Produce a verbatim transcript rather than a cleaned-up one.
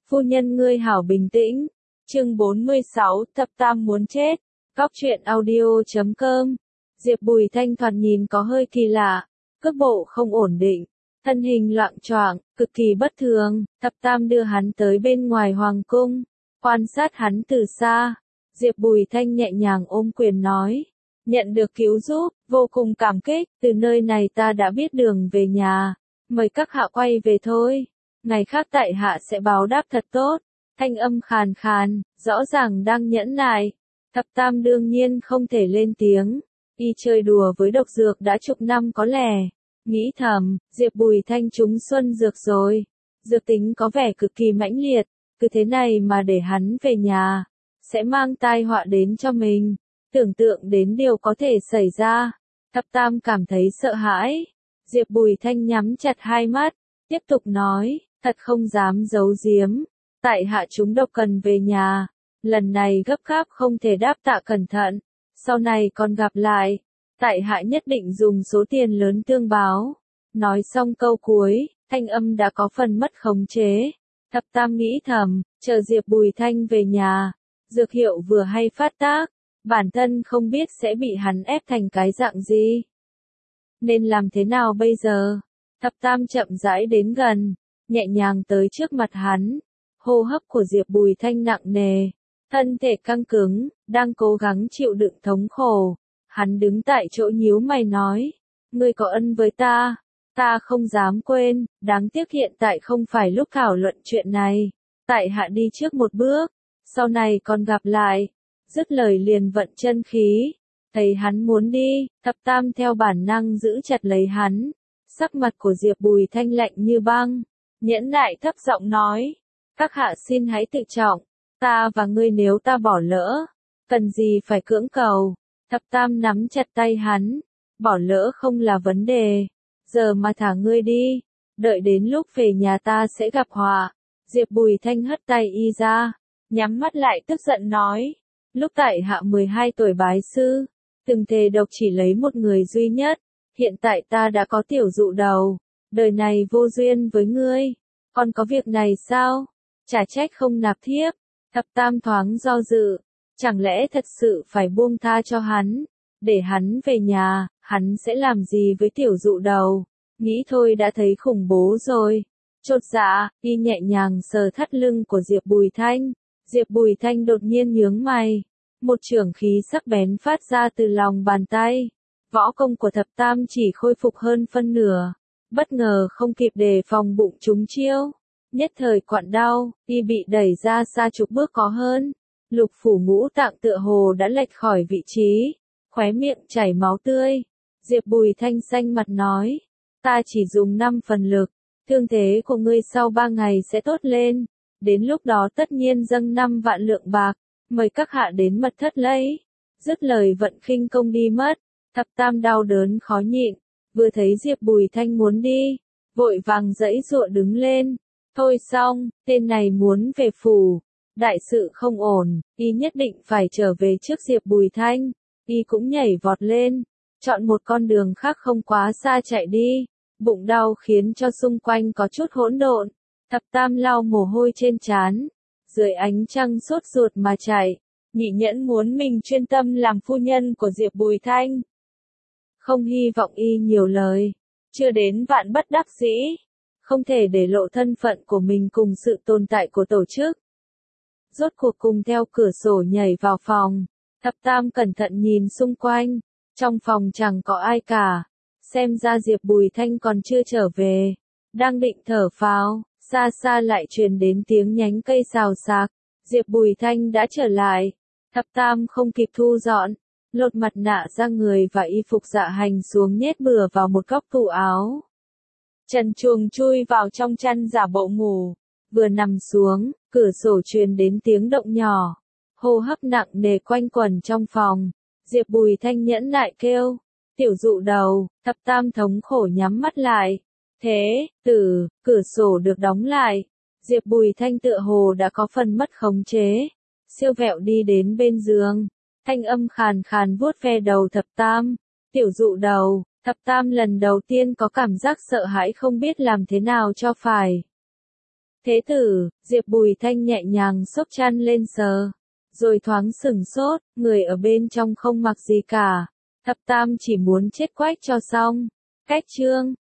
Phu nhân ngươi hảo bình tĩnh. Chương bốn mươi sáu, thập tam muốn chết. Góc truyện audio chấm com. Diệp Bùi Thanh thoạt nhìn có hơi kỳ lạ, cước bộ không ổn định, thân hình loạng choạng, cực kỳ bất thường. Thập tam đưa hắn tới bên ngoài hoàng cung, quan sát hắn từ xa. Diệp Bùi Thanh nhẹ nhàng ôm quyền nói, nhận được cứu giúp, vô cùng cảm kích, từ nơi này ta đã biết đường về nhà, mời các hạ quay về thôi, ngày khác tại hạ sẽ báo đáp thật tốt. Thanh âm khàn khàn, rõ ràng đang nhẫn nại. Thập tam đương nhiên không thể lên tiếng, y chơi đùa với độc dược đã chục năm có lẽ, nghĩ thầm, Diệp Bùi Thanh trúng xuân dược rồi, dược tính có vẻ cực kỳ mãnh liệt, cứ thế này mà để hắn về nhà, sẽ mang tai họa đến cho mình, tưởng tượng đến điều có thể xảy ra, thập tam cảm thấy sợ hãi. Diệp Bùi Thanh nhắm chặt hai mắt, tiếp tục nói, thật không dám giấu giếm, tại hạ chúng độc cần về nhà, lần này gấp gáp không thể đáp tạ cẩn thận, sau này còn gặp lại, tại hạ nhất định dùng số tiền lớn tương báo. Nói xong câu cuối, thanh âm đã có phần mất khống chế. Thập tam nghĩ thầm, chờ Diệp Bùi Thanh về nhà, dược hiệu vừa hay phát tác, bản thân không biết sẽ bị hắn ép thành cái dạng gì. Nên làm thế nào bây giờ? Thập tam chậm rãi đến gần, nhẹ nhàng tới trước mặt hắn. Hô hấp của Diệp Bùi Thanh nặng nề, thân thể căng cứng, đang cố gắng chịu đựng thống khổ. Hắn đứng tại chỗ nhíu mày nói, ngươi có ân với ta, ta không dám quên, đáng tiếc hiện tại không phải lúc thảo luận chuyện này. Tại hạ đi trước một bước, sau này còn gặp lại. Dứt lời liền vận chân khí, thấy hắn muốn đi, thập tam theo bản năng giữ chặt lấy hắn. Sắc mặt của Diệp Bùi Thanh lạnh như băng, nhẫn nại thấp giọng nói, các hạ xin hãy tự trọng, ta và ngươi nếu ta bỏ lỡ, cần gì phải cưỡng cầu. Thập tam nắm chặt tay hắn, bỏ lỡ không là vấn đề, giờ mà thả ngươi đi, đợi đến lúc về nhà ta sẽ gặp họa. Diệp Bùi Thanh hất tay y ra, nhắm mắt lại tức giận nói, lúc tại hạ mười hai tuổi bái sư, từng thề độc chỉ lấy một người duy nhất, hiện tại ta đã có tiểu dụ đầu, đời này vô duyên với ngươi, còn có việc này sao? Chả trách không nạp thiếp. Thập tam thoáng do dự, chẳng lẽ thật sự phải buông tha cho hắn, để hắn về nhà, hắn sẽ làm gì với tiểu dụ đầu? Nghĩ thôi đã thấy khủng bố rồi. Chột dạ, y nhẹ nhàng sờ thắt lưng của Diệp Bùi Thanh. Diệp Bùi Thanh đột nhiên nhướng mày, một chưởng khí sắc bén phát ra từ lòng bàn tay. Võ công của thập tam chỉ khôi phục hơn phân nửa, bất ngờ không kịp đề phòng bụng trúng chiêu. Nhất thời quặn đau, y bị đẩy ra xa chục bước có hơn. Lục phủ ngũ tạng tựa hồ đã lệch khỏi vị trí, khóe miệng chảy máu tươi. Diệp Bùi Thanh xanh mặt nói, ta chỉ dùng năm phần lực, thương thế của ngươi sau ba ngày sẽ tốt lên, đến lúc đó tất nhiên dâng năm vạn lượng bạc, mời các hạ đến mật thất lấy. Dứt lời vận khinh công đi mất, thập tam đau đớn khó nhịn, vừa thấy Diệp Bùi Thanh muốn đi, vội vàng giãy giụa đứng lên. Thôi xong, tên này muốn về phủ, đại sự không ổn, y nhất định phải trở về trước Diệp Bùi Thanh. Y cũng nhảy vọt lên, chọn một con đường khác không quá xa chạy đi, bụng đau khiến cho xung quanh có chút hỗn độn. Thập tam lau mồ hôi trên trán, dưới ánh trăng sốt ruột mà chạy, nhị nhẫn muốn mình chuyên tâm làm phu nhân của Diệp Bùi Thanh. Không hy vọng y nhiều lời, chưa đến vạn bất đắc dĩ, không thể để lộ thân phận của mình cùng sự tồn tại của tổ chức. Rốt cuộc cùng theo cửa sổ nhảy vào phòng, thập tam cẩn thận nhìn xung quanh, trong phòng chẳng có ai cả, xem ra Diệp Bùi Thanh còn chưa trở về, đang định thở phào, xa xa lại truyền đến tiếng nhánh cây xào xạc, Diệp Bùi Thanh đã trở lại, thập tam không kịp thu dọn, lột mặt nạ ra người và y phục dạ hành xuống nhét bừa vào một góc tủ áo. Trần truồng chui vào trong chăn giả bộ ngủ, vừa nằm xuống, cửa sổ truyền đến tiếng động nhỏ, hô hấp nặng nề quanh quẩn trong phòng. Diệp Bùi Thanh nhẫn nại kêu, tiểu dụ đầu. Thập tam thống khổ nhắm mắt lại. Thế, tử, cửa sổ được đóng lại. Diệp Bùi Thanh tựa hồ đã có phần mất khống chế, siêu vẹo đi đến bên giường, thanh âm khàn khàn vuốt ve đầu thập tam. Tiểu dụ đầu. Thập tam lần đầu tiên có cảm giác sợ hãi không biết làm thế nào cho phải. Thế tử, Diệp Bùi Thanh nhẹ nhàng xốc chăn lên sờ. Rồi thoáng sừng sốt, người ở bên trong không mặc gì cả. Thập Tam chỉ muốn chết quách cho xong. Cách chương.